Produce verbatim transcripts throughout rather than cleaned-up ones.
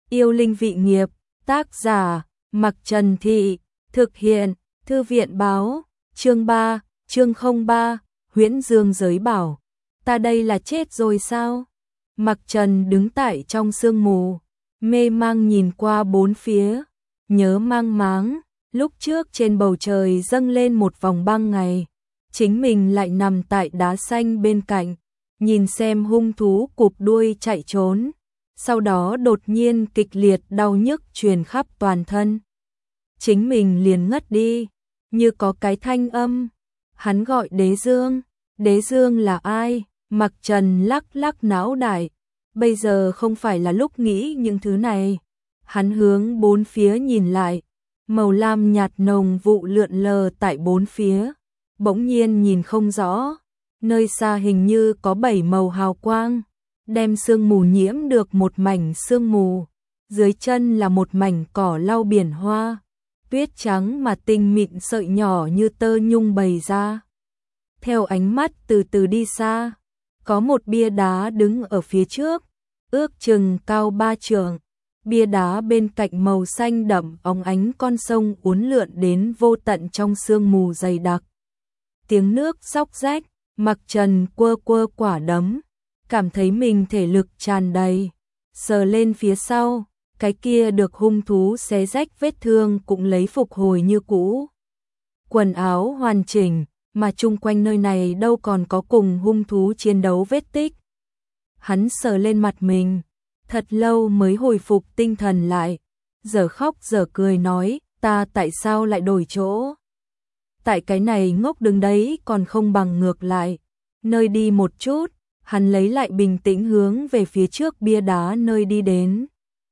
Yêu linh vị nghiệp, tác giả, Mặc Trần Thị, thực hiện, Thư viện báo, chương ba, chương không ba, Huyễn Dương giới bảo. Ta đây là chết rồi sao? Mặc Trần đứng tại trong sương mù, mê mang nhìn qua bốn phía, nhớ mang máng, lúc trước trên bầu trời dâng lên một vòng băng ngày, chính mình lại nằm tại đá xanh bên cạnh, nhìn xem hung thú cụp đuôi chạy trốn, sau đó đột nhiên kịch liệt đau nhức truyền khắp toàn thân. Chính mình liền ngất đi, như có cái thanh âm, hắn gọi Đế Dương. Đế Dương là ai? Mặc Trần lắc lắc não đại, bây giờ không phải là lúc nghĩ những thứ này. Hắn hướng bốn phía nhìn lại, màu lam nhạt nồng vụ lượn lờ tại bốn phía, bỗng nhiên nhìn không rõ, nơi xa hình như có bảy màu hào quang, đem sương mù nhiễm được một mảnh sương mù, dưới chân là một mảnh cỏ lau biển hoa, tuyết trắng mà tinh mịn sợi nhỏ như tơ nhung bày ra. Theo ánh mắt từ từ đi xa, có một bia đá đứng ở phía trước, ước chừng cao ba trượng. Bia đá bên cạnh màu xanh đậm óng ánh con sông uốn lượn đến vô tận trong sương mù dày đặc. Tiếng nước róc rách, Mặc Trần quơ quơ quả đấm, cảm thấy mình thể lực tràn đầy, sờ lên phía sau, cái kia được hung thú xé rách vết thương cũng lấy phục hồi như cũ. Quần áo hoàn chỉnh, mà chung quanh nơi này đâu còn có cùng hung thú chiến đấu vết tích. Hắn sờ lên mặt mình, thật lâu mới hồi phục tinh thần lại, giờ khóc giờ cười nói, ta tại sao lại đổi chỗ? Tại cái này ngốc đứng đấy còn không bằng ngược lại, nơi đi một chút, hắn lấy lại bình tĩnh hướng về phía trước bia đá nơi đi đến.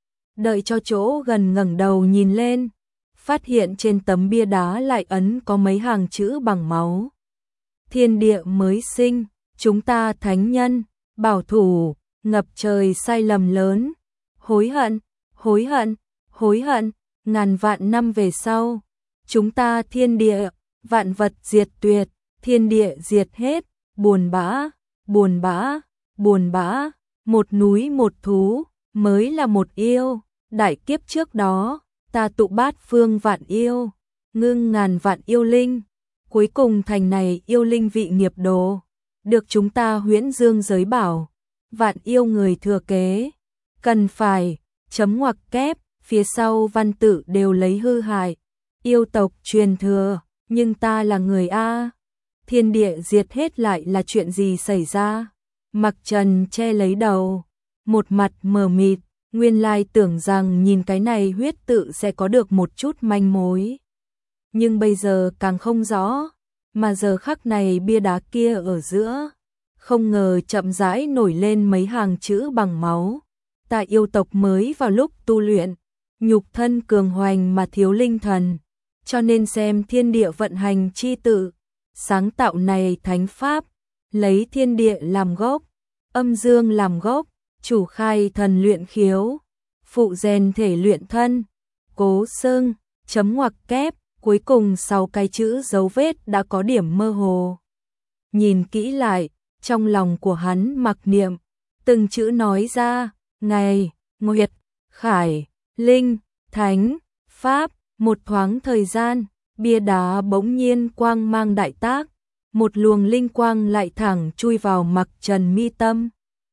Đợi cho chỗ gần ngẩng đầu nhìn lên, phát hiện trên tấm bia đá lại ấn có mấy hàng chữ bằng máu. Thiên địa mới sinh, chúng ta thánh nhân, bảo thủ, ngập trời sai lầm lớn, hối hận, hối hận, hối hận, ngàn vạn năm về sau, chúng ta thiên địa, vạn vật diệt tuyệt, thiên địa diệt hết, buồn bã, buồn bã, buồn bã, một núi một thú, mới là một yêu, đại kiếp trước đó, ta tụ bát phương vạn yêu, ngưng ngàn vạn yêu linh, cuối cùng thành này yêu linh vị nghiệp đồ, được chúng ta Huyễn Dương giới bảo, vạn yêu người thừa kế, cần phải, chấm ngoặc kép, phía sau văn tự đều lấy hư hại, yêu tộc truyền thừa, nhưng ta là người A, thiên địa diệt hết lại là chuyện gì xảy ra? Mặc Trần che lấy đầu, một mặt mờ mịt, nguyên lai tưởng rằng nhìn cái này huyết tự sẽ có được một chút manh mối. Nhưng bây giờ càng không rõ, mà giờ khắc này bia đá kia ở giữa, không ngờ chậm rãi nổi lên mấy hàng chữ bằng máu. Ta yêu tộc mới vào lúc tu luyện, nhục thân cường hoành mà thiếu linh thần, cho nên xem thiên địa vận hành chi tự, sáng tạo này thánh pháp, lấy thiên địa làm gốc, âm dương làm gốc, chủ khai thần luyện khiếu, phụ rèn thể luyện thân, cố xưng, chấm ngoặc kép, cuối cùng sau cái chữ dấu vết đã có điểm mơ hồ. Nhìn kỹ lại, trong lòng của hắn mặc niệm, từng chữ nói ra, ngày, nguyệt, khải, linh, thánh, pháp, một thoáng thời gian, bia đá bỗng nhiên quang mang đại tác, một luồng linh quang lại thẳng chui vào Mặc Trần mi tâm.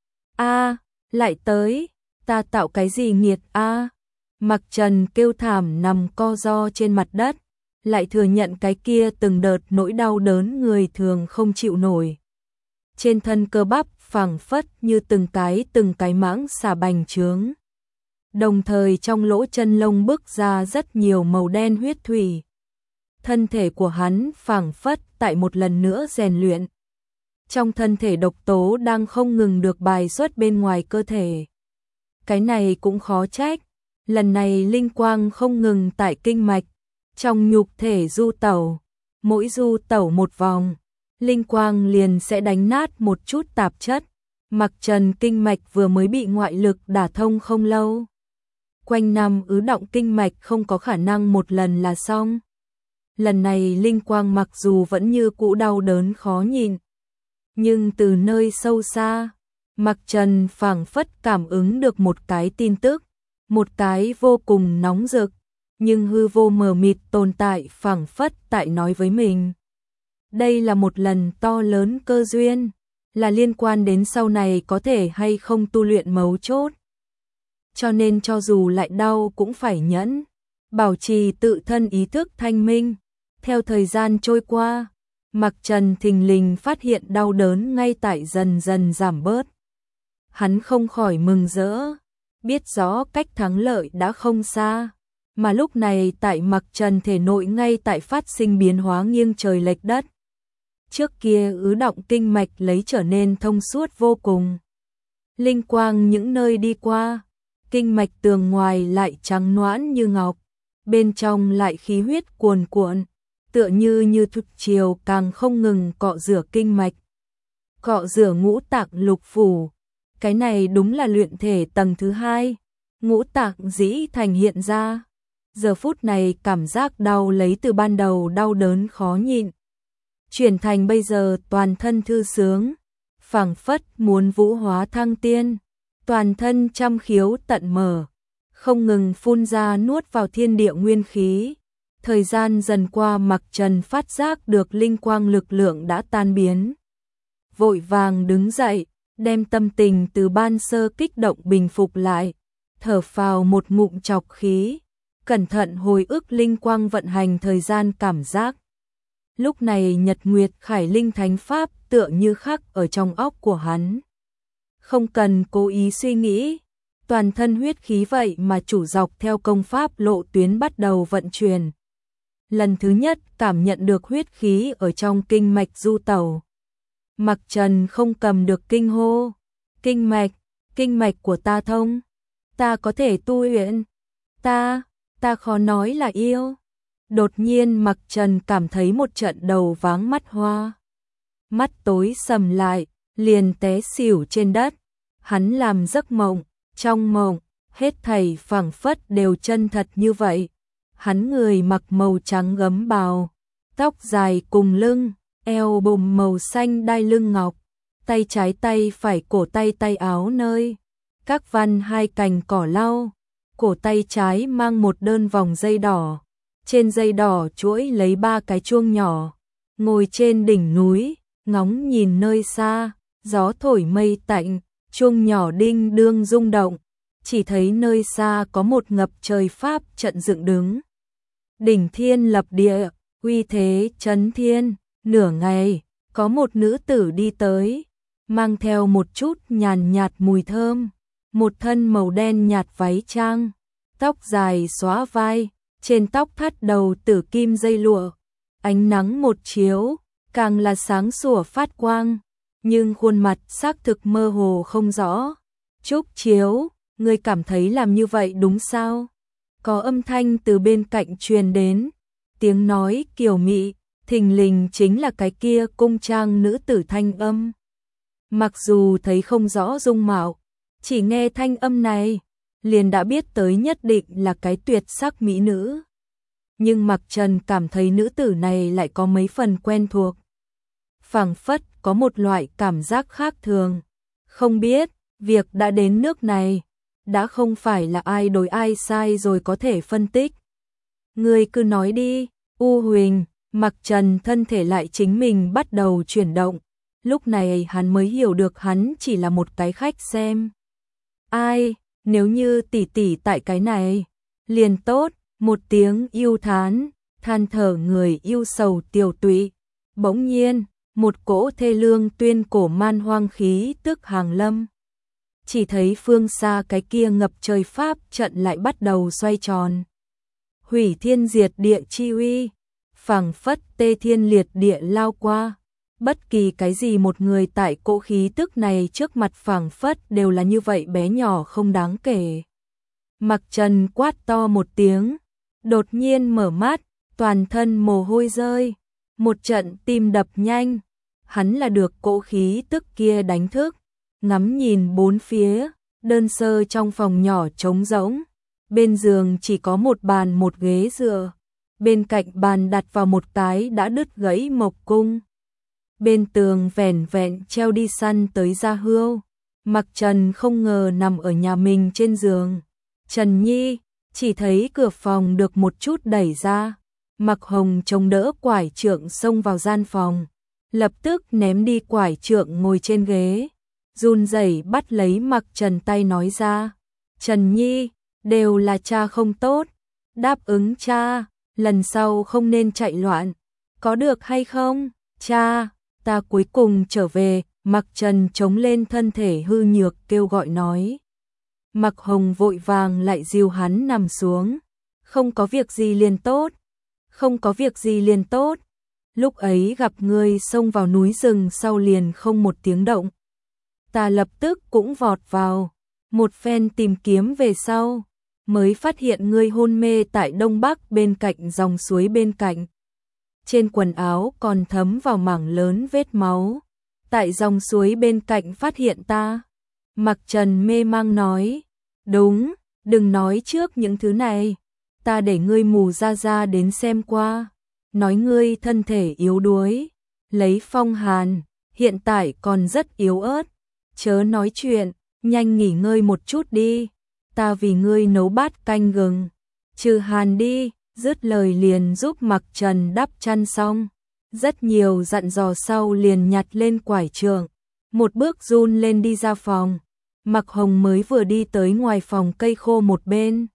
A, lại tới, ta tạo cái gì nghiệt a? Mặc Trần kêu thảm nằm co ro trên mặt đất, lại thừa nhận cái kia từng đợt nỗi đau đớn người thường không chịu nổi. Trên thân cơ bắp phẳng phất như từng cái từng cái mãng xà bành trướng. Đồng thời trong lỗ chân lông bức ra rất nhiều màu đen huyết thủy. Thân thể của hắn phẳng phất tại một lần nữa rèn luyện. Trong thân thể độc tố đang không ngừng được bài xuất bên ngoài cơ thể. Cái này cũng khó trách, lần này linh quang không ngừng tại kinh mạch, trong nhục thể du tẩu, mỗi du tẩu một vòng, linh quang liền sẽ đánh nát một chút tạp chất. Mặc Trần kinh mạch vừa mới bị ngoại lực đả thông không lâu. Quanh năm ứ động kinh mạch không có khả năng một lần là xong. Lần này linh quang mặc dù vẫn như cũ đau đớn khó nhịn, nhưng từ nơi sâu xa, Mặc Trần phảng phất cảm ứng được một cái tin tức, một cái vô cùng nóng rực, nhưng hư vô mờ mịt tồn tại phảng phất tại nói với mình. Đây là một lần to lớn cơ duyên, là liên quan đến sau này có thể hay không tu luyện mấu chốt. Cho nên cho dù lại đau cũng phải nhẫn, bảo trì tự thân ý thức thanh minh. Theo thời gian trôi qua, Mạc Trần thình lình phát hiện đau đớn ngay tại dần dần giảm bớt. Hắn không khỏi mừng rỡ, biết rõ cách thắng lợi đã không xa, mà lúc này tại Mạc Trần thể nội ngay tại phát sinh biến hóa nghiêng trời lệch đất. Trước kia ứ động kinh mạch lấy trở nên thông suốt vô cùng. Linh quang những nơi đi qua, kinh mạch tường ngoài lại trắng nõn như ngọc, bên trong lại khí huyết cuồn cuộn, tựa như như thủy triều càng không ngừng cọ rửa kinh mạch, cọ rửa ngũ tạng lục phủ. Cái này đúng là luyện thể tầng thứ hai, ngũ tạng dĩ thành hiện ra. Giờ phút này cảm giác đau lấy từ ban đầu đau đớn khó nhịn, chuyển thành bây giờ toàn thân thư sướng, phảng phất muốn vũ hóa thăng tiên, toàn thân trăm khiếu tận mở, không ngừng phun ra nuốt vào thiên địa nguyên khí. Thời gian dần qua, Mạc Trần phát giác được linh quang lực lượng đã tan biến. Vội vàng đứng dậy, đem tâm tình từ ban sơ kích động bình phục lại, thở phào một ngụm trọc khí, cẩn thận hồi ức linh quang vận hành thời gian cảm giác. Lúc này Nhật Nguyệt Khải Linh Thánh Pháp tựa như khắc ở trong óc của hắn. Không cần cố ý suy nghĩ, toàn thân huyết khí vậy mà chủ dọc theo công pháp lộ tuyến bắt đầu vận chuyển. Lần thứ nhất cảm nhận được huyết khí ở trong kinh mạch du tẩu. Mạc Trần không cầm được kinh hô, kinh mạch, kinh mạch của ta thông, ta có thể tu luyện, ta, ta khó nói là yêu. Đột nhiên Mạc Trần cảm thấy một trận đầu váng mắt hoa. Mắt tối sầm lại, liền té xỉu trên đất. Hắn làm giấc mộng, trong mộng, hết thảy phảng phất đều chân thật như vậy. Hắn người mặc màu trắng gấm bào, tóc dài cùng lưng, eo bùm màu xanh đai lưng ngọc, tay trái tay phải cổ tay tay áo nơi các văn hai cành cỏ lau, cổ tay trái mang một đơn vòng dây đỏ, trên dây đỏ chuỗi lấy ba cái chuông nhỏ, ngồi trên đỉnh núi, ngóng nhìn nơi xa, gió thổi mây tạnh, chuông nhỏ đinh đương rung động, chỉ thấy nơi xa có một ngập trời pháp trận dựng đứng. Đỉnh thiên lập địa, uy thế chấn thiên. Nửa ngày, có một nữ tử đi tới, mang theo một chút nhàn nhạt mùi thơm, một thân màu đen nhạt váy trang, tóc dài xóa vai, trên tóc thắt đầu tử kim dây lụa, ánh nắng một chiếu, càng là sáng sủa phát quang, nhưng khuôn mặt xác thực mơ hồ không rõ. Trúc Chiếu, ngươi cảm thấy làm như vậy đúng sao? Có âm thanh từ bên cạnh truyền đến, tiếng nói kiều mị, thình lình chính là cái kia cung trang nữ tử thanh âm. Mặc dù thấy không rõ dung mạo, chỉ nghe thanh âm này, liền đã biết tới nhất định là cái tuyệt sắc mỹ nữ. Nhưng Mạc Trần cảm thấy nữ tử này lại có mấy phần quen thuộc. Phảng phất có một loại cảm giác khác thường. Không biết, việc đã đến nước này, đã không phải là ai đối ai sai rồi có thể phân tích. Ngươi cứ nói đi, U Huỳnh. Mạc Trần thân thể lại chính mình bắt đầu chuyển động, lúc này hắn mới hiểu được hắn chỉ là một cái khách xem. Ai, nếu như tỷ tỷ tại cái này, liền tốt, một tiếng yêu thán, than thở người yêu sầu tiểu tụy. Bỗng nhiên, một cỗ thê lương tuyên cổ man hoang khí tức hàng lâm. Chỉ thấy phương xa cái kia ngập trời pháp trận lại bắt đầu xoay tròn. Hủy thiên diệt địa chi uy, phảng phất tê thiên liệt địa lao qua. Bất kỳ cái gì một người tại cỗ khí tức này trước mặt phảng phất đều là như vậy bé nhỏ không đáng kể. Mạc Trần quát to một tiếng, đột nhiên mở mắt, toàn thân mồ hôi rơi, một trận tim đập nhanh. Hắn là được cỗ khí tức kia đánh thức, ngắm nhìn bốn phía, đơn sơ trong phòng nhỏ trống rỗng, bên giường chỉ có một bàn một ghế dựa, bên cạnh bàn đặt vào một cái đã đứt gãy mộc cung. Bên tường vẻn vẹn treo đi săn tới da hươu. Mạc Trần không ngờ nằm ở nhà mình trên giường, Trần Nhi, chỉ thấy cửa phòng được một chút đẩy ra, Mặc Hồng chống đỡ quải trượng xông vào gian phòng, lập tức ném đi quải trượng ngồi trên ghế, run rẩy bắt lấy Mặc Trần tay nói ra, Trần Nhi, đều là cha không tốt, đáp ứng cha, lần sau không nên chạy loạn, có được hay không, cha, ta cuối cùng trở về, Mặc Trần chống lên thân thể hư nhược kêu gọi nói. Mặc Hồng vội vàng lại dìu hắn nằm xuống, không có việc gì liền tốt, không có việc gì liền tốt, lúc ấy gặp ngươi xông vào núi rừng sau liền không một tiếng động. Ta lập tức cũng vọt vào, một phen tìm kiếm về sau, mới phát hiện ngươi hôn mê tại đông bắc bên cạnh dòng suối bên cạnh. Trên quần áo còn thấm vào mảng lớn vết máu, tại dòng suối bên cạnh phát hiện ta. Mặc Trần mê mang nói, đúng, đừng nói trước những thứ này, ta để ngươi mù ra ra đến xem qua, nói ngươi thân thể yếu đuối, lấy phong hàn, hiện tại còn rất yếu ớt, chớ nói chuyện, nhanh nghỉ ngơi một chút đi, ta vì ngươi nấu bát canh gừng, trừ hàn đi, dứt lời liền giúp Mặc Trần đắp chăn xong, rất nhiều dặn dò sau liền nhặt lên quải trượng, một bước run lên đi ra phòng. Mặc Hồng mới vừa đi tới ngoài phòng cây khô một bên,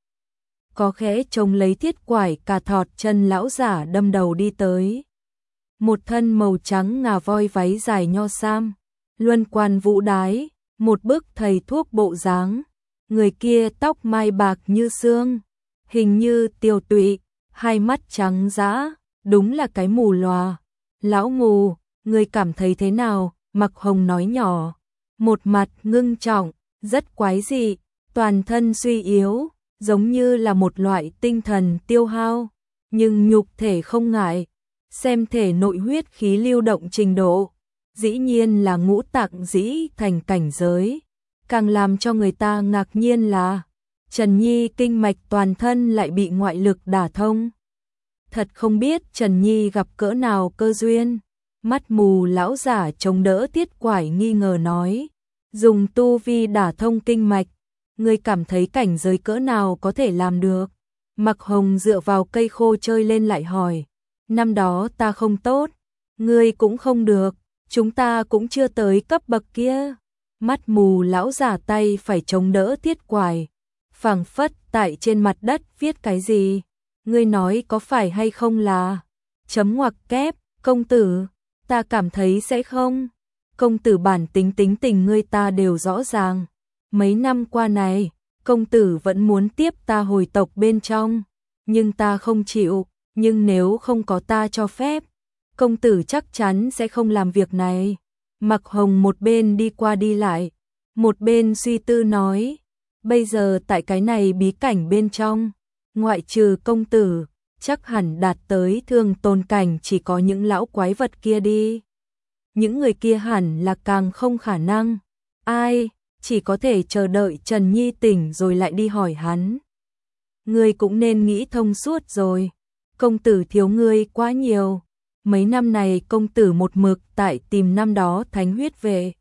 có khẽ trông lấy thiết quải cà thọt chân lão giả đâm đầu đi tới. Một thân màu trắng ngà voi váy dài nho sam, luân quan vũ đái, một bức thầy thuốc bộ dáng, người kia tóc mai bạc như xương, hình như tiều tụy, hai mắt trắng dã, đúng là cái mù lòa. Lão mù, người cảm thấy thế nào? Mặc Hồng nói nhỏ, một mặt ngưng trọng, rất quái dị, toàn thân suy yếu, giống như là một loại tinh thần tiêu hao, nhưng nhục thể không ngại, xem thể nội huyết khí lưu động trình độ, dĩ nhiên là ngũ tạng dĩ thành cảnh giới. Càng làm cho người ta ngạc nhiên là, Trần Nhi kinh mạch toàn thân lại bị ngoại lực đả thông. Thật không biết Trần Nhi gặp cỡ nào cơ duyên. Mắt mù lão giả chống đỡ thiết quải nghi ngờ nói, dùng tu vi đả thông kinh mạch, ngươi cảm thấy cảnh giới cỡ nào có thể làm được? Mặc Hồng dựa vào cây khô chơi lên lại hỏi, năm đó ta không tốt, ngươi cũng không được, chúng ta cũng chưa tới cấp bậc kia. Mắt mù lão giả tay phải chống đỡ thiết quải, phảng phất tại trên mặt đất viết cái gì? Ngươi nói có phải hay không là chấm ngoặc kép, công tử, ta cảm thấy sẽ không. Công tử bản tính tính tình ngươi ta đều rõ ràng. Mấy năm qua này, công tử vẫn muốn tiếp ta hồi tộc bên trong, nhưng ta không chịu, nhưng nếu không có ta cho phép, công tử chắc chắn sẽ không làm việc này. Mặc Hồng một bên đi qua đi lại, một bên suy tư nói, bây giờ tại cái này bí cảnh bên trong, ngoại trừ công tử, chắc hẳn đạt tới thương tôn cảnh chỉ có những lão quái vật kia đi. Những người kia hẳn là càng không khả năng. Ai, chỉ có thể chờ đợi Trần Nhi tỉnh rồi lại đi hỏi hắn. Ngươi cũng nên nghĩ thông suốt rồi. Công tử thiếu ngươi quá nhiều. Mấy năm này công tử một mực tại tìm năm đó thánh huyết về.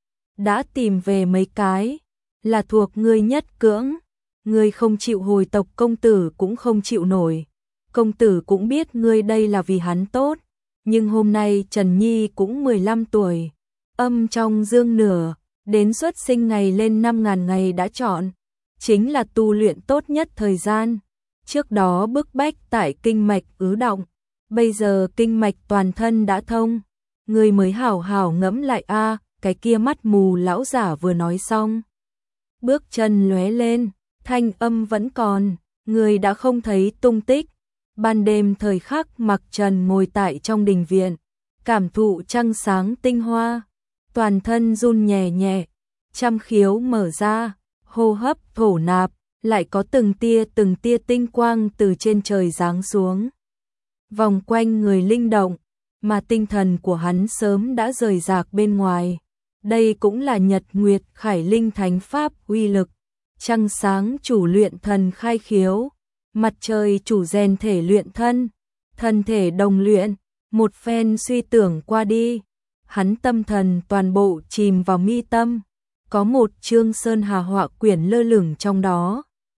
Đã tìm về mấy cái, là thuộc ngươi nhất cưỡng. Ngươi không chịu hồi tộc công tử cũng không chịu nổi. Công tử cũng biết ngươi đây là vì hắn tốt. Nhưng hôm nay Trần Nhi cũng mười lăm tuổi. Âm trong dương nửa, đến xuất sinh ngày lên năm ngàn ngày đã chọn. Chính là tu luyện tốt nhất thời gian. Trước đó bức bách tại kinh mạch ứ động. Bây giờ kinh mạch toàn thân đã thông. Ngươi mới hảo hảo ngẫm lại a. Cái kia mắt mù lão giả vừa nói xong. Bước chân lóe lên, thanh âm vẫn còn, người đã không thấy tung tích. Ban đêm thời khắc Mặc Trần ngồi tại trong đình viện, cảm thụ trăng sáng tinh hoa, toàn thân run nhẹ nhẹ, trăm khiếu mở ra, hô hấp thổ nạp, lại có từng tia từng tia tinh quang từ trên trời giáng xuống. Vòng quanh người linh động, mà tinh thần của hắn sớm đã rời rạc bên ngoài. Đây cũng là Nhật Nguyệt Khải Linh Thánh Pháp uy lực. Trăng sáng chủ luyện thần khai khiếu, mặt trời chủ rèn thể luyện thân, thân thể đồng luyện, một phen suy tưởng qua đi, hắn tâm thần toàn bộ chìm vào mi tâm, có một chương sơn hà họa quyển lơ lửng trong đó,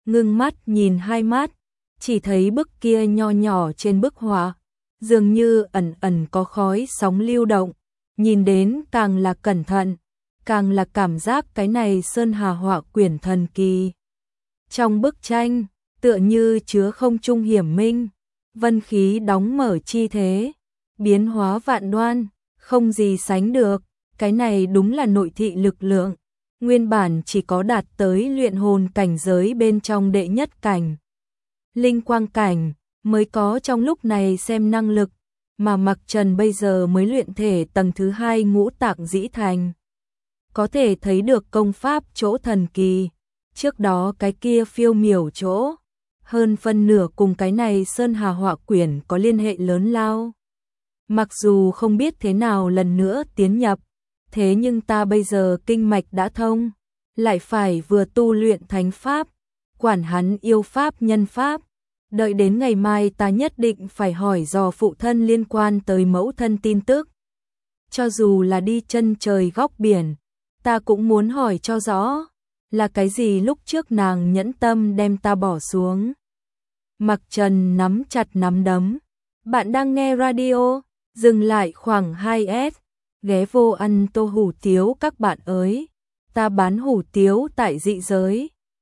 ngưng mắt nhìn hai mắt, chỉ thấy bức kia nho nhỏ trên bức họa, dường như ẩn ẩn có khói sóng lưu động, nhìn đến càng là cẩn thận, càng là cảm giác cái này sơn hà họa quyển thần kỳ. Trong bức tranh, tựa như chứa không trung hiểm minh, vân khí đóng mở chi thế, biến hóa vạn đoan, không gì sánh được, cái này đúng là nội thị lực lượng, nguyên bản chỉ có đạt tới luyện hồn cảnh giới bên trong đệ nhất cảnh. Linh quang cảnh mới có trong lúc này xem năng lực, mà Mặc Trần bây giờ mới luyện thể tầng thứ hai ngũ tạng dĩ thành. Có thể thấy được công pháp chỗ thần kỳ, trước đó cái kia phiêu miểu chỗ, hơn phân nửa cùng cái này sơn hà họa quyển có liên hệ lớn lao. Mặc dù không biết thế nào lần nữa tiến nhập, thế nhưng ta bây giờ kinh mạch đã thông, lại phải vừa tu luyện thánh pháp, quản hắn yêu pháp nhân pháp. Đợi đến ngày mai ta nhất định phải hỏi dò phụ thân liên quan tới mẫu thân tin tức. Cho dù là đi chân trời góc biển, ta cũng muốn hỏi cho rõ, là cái gì lúc trước nàng nhẫn tâm đem ta bỏ xuống. Mặc Trần nắm chặt nắm đấm. Bạn đang nghe radio, dừng lại khoảng hai S, ghé vô ăn tô hủ tiếu các bạn ơi. Ta bán hủ tiếu tại dị giới.